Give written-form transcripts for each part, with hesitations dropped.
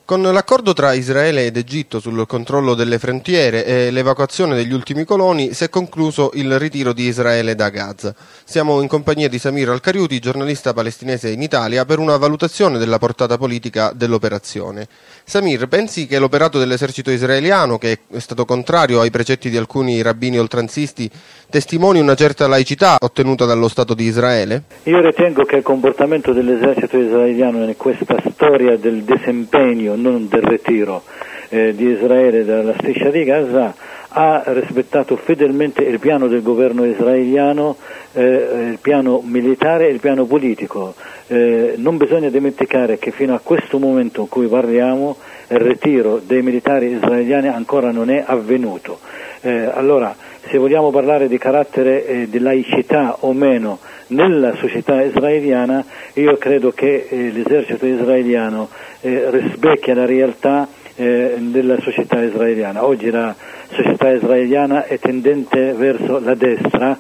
Con l'accordo tra Israele ed Egitto sul controllo delle frontiere e l'evacuazione degli ultimi coloni si è concluso il ritiro di Israele da Gaza. Siamo in compagnia di Samir Al-Kariuti, giornalista palestinese in Italia, per una valutazione della portata politica dell'operazione. Samir, pensi che l'operato dell'esercito israeliano, che è stato contrario ai precetti di alcuni rabbini oltranzisti, testimoni una certa laicità ottenuta dallo Stato di Israele? Io ritengo che il comportamento dell'esercito israeliano in questa storia del disimpegno, non del ritiro di Israele dalla striscia di Gaza, ha rispettato fedelmente il piano del governo israeliano, il piano militare e il piano politico. Non bisogna dimenticare che fino a questo momento in cui parliamo il ritiro dei militari israeliani ancora non è avvenuto. Allora, se vogliamo parlare di carattere di laicità o meno nella società israeliana, io credo che l'esercito israeliano rispecchia la realtà della società israeliana. Oggi la società israeliana è tendente verso la destra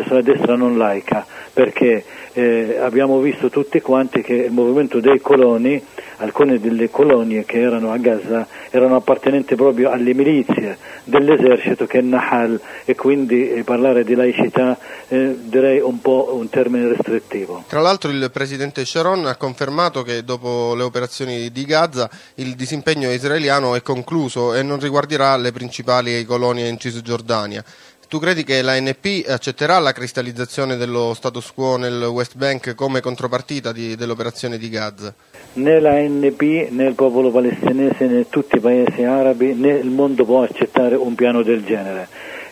non laica, perché abbiamo visto tutti quanti che il movimento dei coloni, alcune delle colonie che erano a Gaza erano appartenenti proprio alle milizie dell'esercito che è Nahal, e quindi parlare di laicità direi un po' un termine restrittivo. Tra l'altro il presidente Sharon ha confermato che dopo le operazioni di Gaza il disimpegno israeliano è concluso e non riguarderà le principali colonie in Cisgiordania. Tu credi che l'ANP accetterà la cristallizzazione dello status quo nel West Bank come contropartita dell'operazione di Gaza? Né l'ANP, né il popolo palestinese, né tutti i paesi arabi, né il mondo può accettare un piano del genere.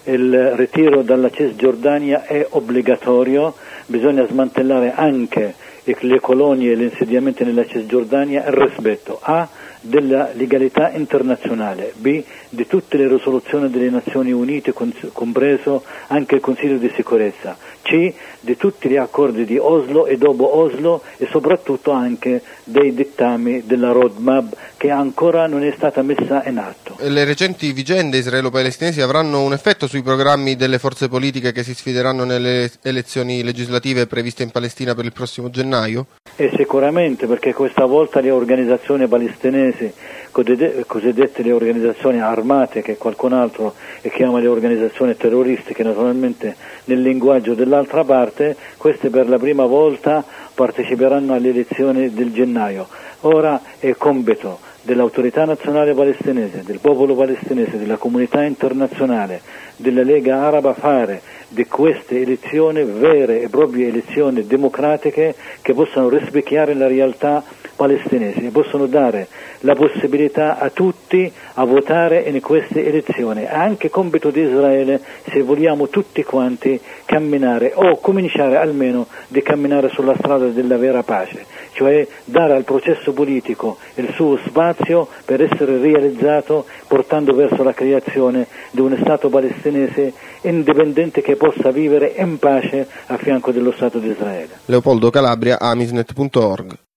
Il ritiro dalla Cisgiordania è obbligatorio, bisogna smantellare anche le colonie e gli insediamenti nella Cisgiordania, il rispetto A della legalità internazionale, B di tutte le risoluzioni delle Nazioni Unite, compreso anche il Consiglio di sicurezza, C di tutti gli accordi di Oslo e dopo Oslo, e soprattutto anche dei dettami della roadmap che ancora non è stata messa in atto. Le recenti vicende israelo-palestinesi avranno un effetto sui programmi delle forze politiche che si sfideranno nelle elezioni legislative previste in Palestina per il prossimo gennaio? Sicuramente, perché questa volta le organizzazioni palestinesi, cosiddette le organizzazioni armate, che qualcun altro chiama le organizzazioni terroristiche, naturalmente nel linguaggio dell'altra parte, queste per la prima volta parteciperanno alle elezioni del gennaio. Ora è compito dell'autorità nazionale palestinese, del popolo palestinese, della comunità internazionale, della Lega Araba fare di queste elezioni vere e proprie elezioni democratiche che possano rispecchiare la realtà palestinese e possono dare la possibilità a tutti a votare in queste elezioni. È anche compito di Israele, se vogliamo tutti quanti camminare o cominciare almeno di camminare sulla strada della vera pace, cioè dare al processo politico il suo spazio per essere realizzato, portando verso la creazione di uno Stato palestinese indipendente che possa vivere in pace a fianco dello Stato di Israele. Leopoldo Calabria, amisnet.org.